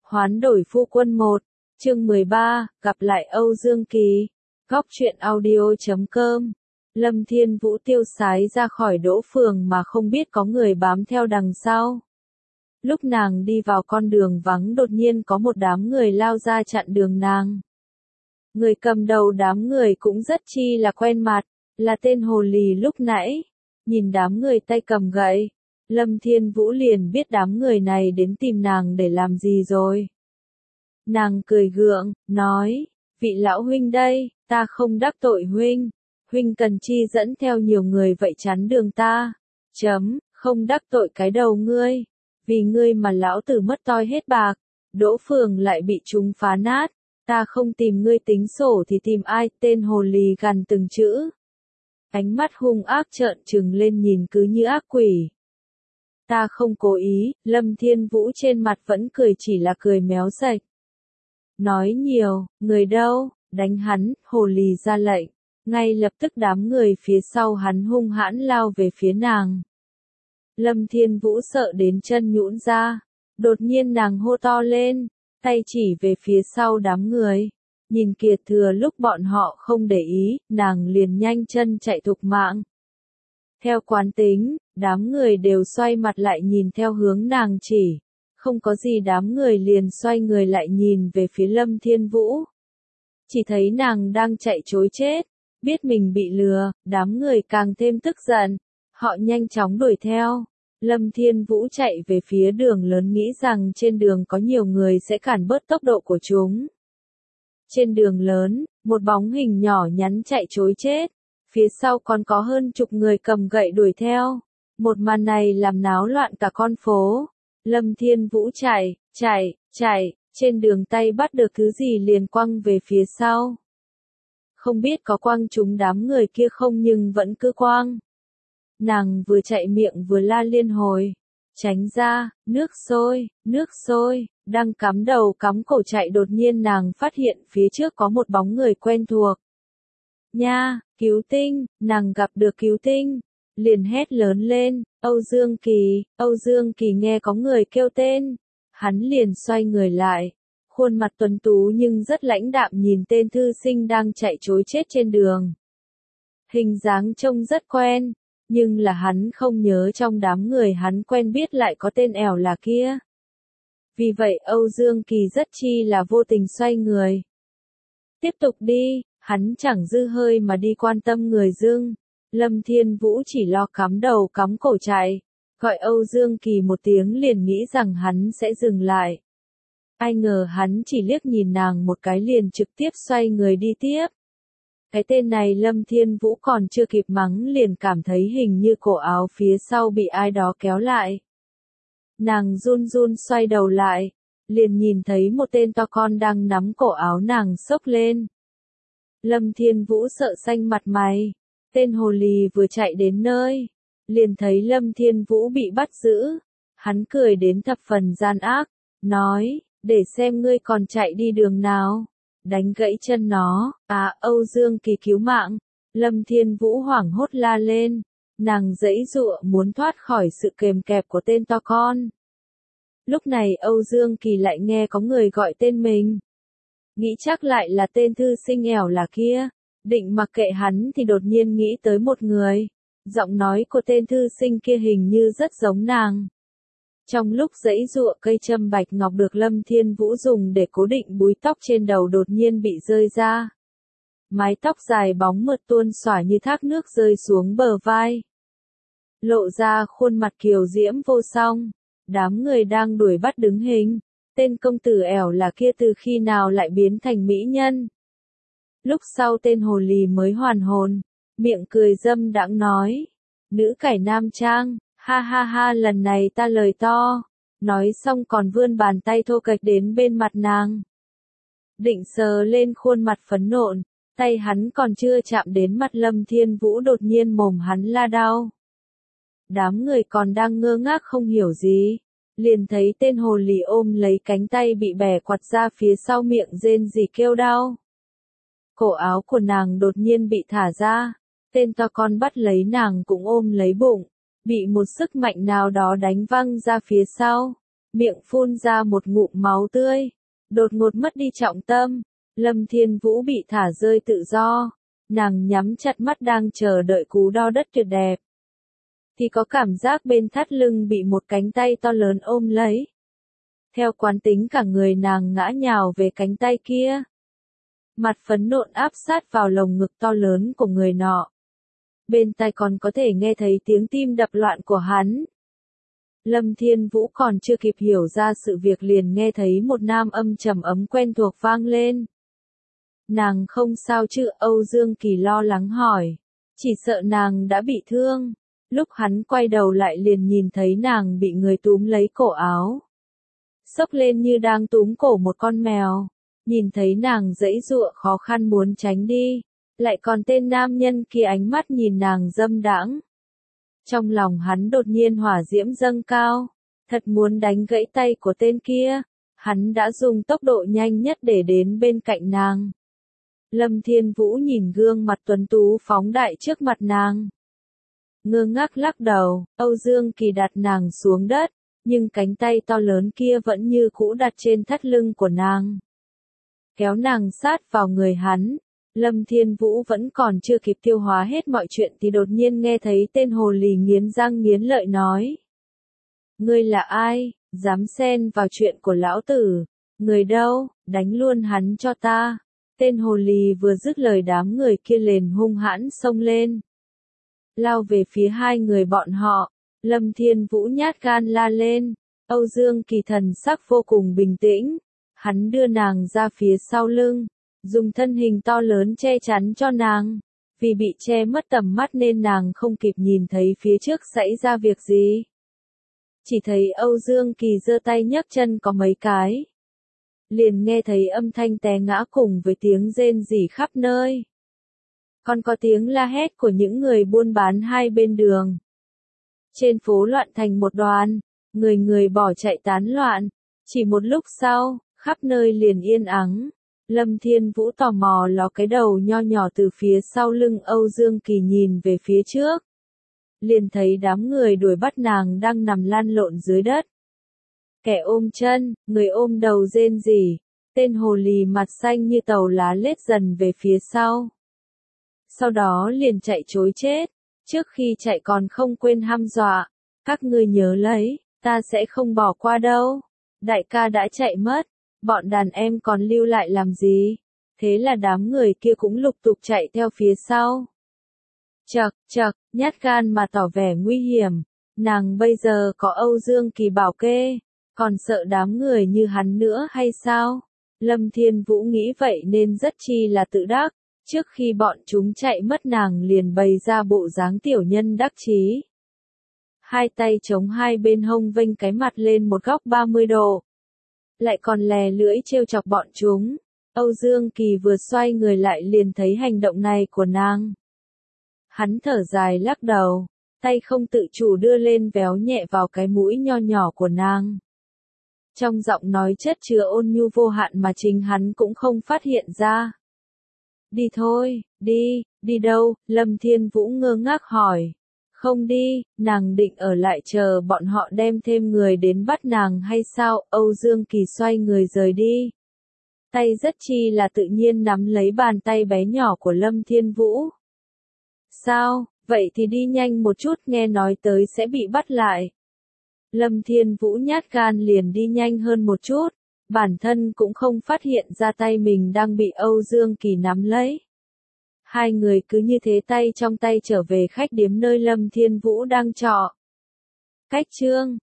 Hoán đổi phu quân 1, chương 13, gặp lại Âu Dương Kỳ. Góc truyện audio.com. Lâm Thiên Vũ tiêu sái ra khỏi Đỗ Phường mà không biết có người bám theo đằng sau. Lúc nàng đi vào con đường vắng đột nhiên có một đám người lao ra chặn đường nàng. Người cầm đầu đám người cũng rất chi là quen mặt, là tên hồ lì lúc nãy. Nhìn đám người tay cầm gậy, Lâm Thiên Vũ liền biết đám người này đến tìm nàng để làm gì rồi. Nàng cười gượng, nói, vị lão huynh đây, ta không đắc tội huynh, huynh cần chi dẫn theo nhiều người vậy chắn đường ta, không đắc tội cái đầu ngươi, vì ngươi mà lão tử mất toi hết bạc, Đỗ Phường lại bị chúng phá nát, ta không tìm ngươi tính sổ thì tìm ai, tên hồ lì gằn từng chữ. Ánh mắt hung ác trợn trừng lên nhìn cứ như ác quỷ. Ta không cố ý, Lâm Thiên Vũ trên mặt vẫn cười chỉ là cười méo sạch. Nói nhiều, người đâu, đánh hắn, hồ lì ra lệnh. Ngay lập tức đám người phía sau hắn hung hãn lao về phía nàng. Lâm Thiên Vũ sợ đến chân nhũn ra. Đột nhiên nàng hô to lên, tay chỉ về phía sau đám người. Nhìn kìa thừa lúc bọn họ không để ý, nàng liền nhanh chân chạy thục mạng. Theo quán tính, đám người đều xoay mặt lại nhìn theo hướng nàng chỉ. Không có gì đám người liền xoay người lại nhìn về phía Lâm Thiên Vũ. Chỉ thấy nàng đang chạy trối chết, biết mình bị lừa, đám người càng thêm tức giận. Họ nhanh chóng đuổi theo. Lâm Thiên Vũ chạy về phía đường lớn nghĩ rằng trên đường có nhiều người sẽ cản bớt tốc độ của chúng. Trên đường lớn, một bóng hình nhỏ nhắn chạy trối chết. Phía sau còn có hơn chục người cầm gậy đuổi theo. Một màn này làm náo loạn cả con phố. Lâm Thiên Vũ chạy, trên đường tay bắt được thứ gì liền quăng về phía sau. Không biết có quăng trúng đám người kia không nhưng vẫn cứ quăng. Nàng vừa chạy miệng vừa la liên hồi. Tránh ra, nước sôi, đang cắm đầu cắm cổ chạy đột nhiên nàng phát hiện phía trước có một bóng người quen thuộc. Nha, Cứu Tinh, nàng gặp được Cứu Tinh, liền hét lớn lên, Âu Dương Kỳ nghe có người kêu tên, hắn liền xoay người lại, khuôn mặt tuấn tú nhưng rất lãnh đạm nhìn tên thư sinh đang chạy trối chết trên đường. Hình dáng trông rất quen, nhưng là hắn không nhớ trong đám người hắn quen biết lại có tên ẻo là kia. Vì vậy Âu Dương Kỳ rất chi là vô tình xoay người. Tiếp tục đi, hắn chẳng dư hơi mà đi quan tâm người dưng. Lâm Thiên Vũ chỉ lo cắm đầu cắm cổ chạy, gọi Âu Dương Kỳ một tiếng liền nghĩ rằng hắn sẽ dừng lại. Ai ngờ hắn chỉ liếc nhìn nàng một cái liền trực tiếp xoay người đi tiếp. Cái tên này Lâm Thiên Vũ còn chưa kịp mắng liền cảm thấy hình như cổ áo phía sau bị ai đó kéo lại. Nàng run run xoay đầu lại, liền nhìn thấy một tên to con đang nắm cổ áo nàng xốc lên. Lâm Thiên Vũ sợ xanh mặt mày, tên hồ lì vừa chạy đến nơi, liền thấy Lâm Thiên Vũ bị bắt giữ, hắn cười đến thập phần gian ác, nói, để xem ngươi còn chạy đi đường nào, đánh gãy chân nó, Âu Dương Kỳ cứu mạng, Lâm Thiên Vũ hoảng hốt la lên, nàng giãy giụa muốn thoát khỏi sự kềm kẹp của tên to con. Lúc này Âu Dương Kỳ lại nghe có người gọi tên mình. Nghĩ chắc lại là tên thư sinh ẻo là kia, định mặc kệ hắn thì đột nhiên nghĩ tới một người. Giọng nói của tên thư sinh kia hình như rất giống nàng. Trong lúc giãy giụa cây châm bạch ngọc được Lâm Thiên Vũ dùng để cố định búi tóc trên đầu đột nhiên bị rơi ra. Mái tóc dài bóng mượt tuôn xõa như thác nước rơi xuống bờ vai. Lộ ra khuôn mặt kiều diễm vô song. Đám người đang đuổi bắt đứng hình. Tên công tử ẻo là kia từ khi nào lại biến thành mỹ nhân. Lúc sau tên hồ lì mới hoàn hồn, miệng cười dâm đãng nói. Nữ cải nam trang, ha ha ha lần này ta lời to. Nói xong còn vươn bàn tay thô kệch đến bên mặt nàng. Định sờ lên khuôn mặt phấn nộn, tay hắn còn chưa chạm đến mặt Lâm Thiên Vũ đột nhiên mồm hắn la đau. Đám người còn đang ngơ ngác không hiểu gì. Liền thấy tên hồ lì ôm lấy cánh tay bị bẻ quặt ra phía sau miệng rên rỉ kêu đau. Cổ áo của nàng đột nhiên bị thả ra, tên to con bắt lấy nàng cũng ôm lấy bụng, bị một sức mạnh nào đó đánh văng ra phía sau. miệng phun ra một ngụm máu tươi, đột ngột mất đi trọng tâm. Lâm Thiên Vũ bị thả rơi tự do, nàng nhắm chặt mắt đang chờ đợi cú đo đất tuyệt đẹp. Thì có cảm giác bên thắt lưng bị một cánh tay to lớn ôm lấy. Theo quán tính cả người nàng ngã nhào về cánh tay kia. Mặt phấn nộn áp sát vào lồng ngực to lớn của người nọ. Bên tai còn có thể nghe thấy tiếng tim đập loạn của hắn. Lâm Thiên Vũ còn chưa kịp hiểu ra sự việc liền nghe thấy một nam âm trầm ấm quen thuộc vang lên. Nàng không sao chứ? Âu Dương Kỳ lo lắng hỏi. Chỉ sợ nàng đã bị thương. Lúc hắn quay đầu lại liền nhìn thấy nàng bị người túm lấy cổ áo. Xốc lên như đang túm cổ một con mèo. Nhìn thấy nàng giãy giụa khó khăn muốn tránh đi. Lại còn tên nam nhân kia ánh mắt nhìn nàng dâm đãng. Trong lòng hắn đột nhiên hỏa diễm dâng cao. Thật muốn đánh gãy tay của tên kia. Hắn đã dùng tốc độ nhanh nhất để đến bên cạnh nàng. Lâm Thiên Vũ nhìn gương mặt tuấn tú phóng đại trước mặt nàng. Ngơ ngác lắc đầu, Âu Dương Kỳ đặt nàng xuống đất, nhưng cánh tay to lớn kia vẫn như cũ đặt trên thắt lưng của nàng. Kéo nàng sát vào người hắn, Lâm Thiên Vũ vẫn còn chưa kịp tiêu hóa hết mọi chuyện thì đột nhiên nghe thấy tên hồ lì nghiến răng nghiến lợi nói. Ngươi là ai, dám xen vào chuyện của lão tử, người đâu, đánh luôn hắn cho ta. Tên hồ lì vừa dứt lời đám người kia liền hung hãn xông lên. Lao về phía hai người bọn họ, Lâm Thiên Vũ nhát gan la lên, Âu Dương Kỳ thần sắc vô cùng bình tĩnh, hắn đưa nàng ra phía sau lưng, dùng thân hình to lớn che chắn cho nàng, vì bị che mất tầm mắt nên nàng không kịp nhìn thấy phía trước xảy ra việc gì. Chỉ thấy Âu Dương Kỳ giơ tay nhấc chân có mấy cái. Liền nghe thấy âm thanh té ngã cùng với tiếng rên rỉ khắp nơi. Còn có tiếng la hét của những người buôn bán hai bên đường. Trên phố loạn thành một đoàn, người người bỏ chạy tán loạn. Chỉ một lúc sau, khắp nơi liền yên ắng. Lâm Thiên Vũ tò mò ló cái đầu nho nhỏ từ phía sau lưng Âu Dương Kỳ nhìn về phía trước. Liền thấy đám người đuổi bắt nàng đang nằm lăn lộn dưới đất. Kẻ ôm chân, người ôm đầu rên rỉ, tên hồ lì mặt xanh như tàu lá lết dần về phía sau. Sau đó liền chạy trối chết, trước khi chạy còn không quên hăm dọa, các ngươi nhớ lấy, ta sẽ không bỏ qua đâu. Đại ca đã chạy mất, bọn đàn em còn lưu lại làm gì? Thế là đám người kia cũng lục tục chạy theo phía sau. Chậc, nhát gan mà tỏ vẻ nguy hiểm, nàng bây giờ có Âu Dương Kỳ bảo kê. Còn sợ đám người như hắn nữa hay sao? Lâm Thiên Vũ nghĩ vậy nên rất chi là tự đắc, trước khi bọn chúng chạy mất nàng liền bày ra bộ dáng tiểu nhân đắc chí. Hai tay chống hai bên hông vênh cái mặt lên một góc 30 độ. Lại còn lè lưỡi trêu chọc bọn chúng. Âu Dương Kỳ vừa xoay người lại liền thấy hành động này của nàng. Hắn thở dài lắc đầu, tay không tự chủ đưa lên véo nhẹ vào cái mũi nho nhỏ của nàng. Trong giọng nói chất chứa ôn nhu vô hạn mà chính hắn cũng không phát hiện ra. Đi thôi, đi đâu? Lâm Thiên Vũ ngơ ngác hỏi. Không đi, nàng định ở lại chờ bọn họ đem thêm người đến bắt nàng hay sao? Âu Dương Kỳ xoay người rời đi. Tay rất chi là tự nhiên nắm lấy bàn tay bé nhỏ của Lâm Thiên Vũ. Sao, vậy thì đi nhanh một chút, nghe nói tới sẽ bị bắt lại. Lâm Thiên Vũ nhát gan liền đi nhanh hơn một chút, bản thân cũng không phát hiện ra tay mình đang bị Âu Dương Kỳ nắm lấy. Hai người cứ như thế tay trong tay trở về khách điếm nơi Lâm Thiên Vũ đang trọ. Cách chương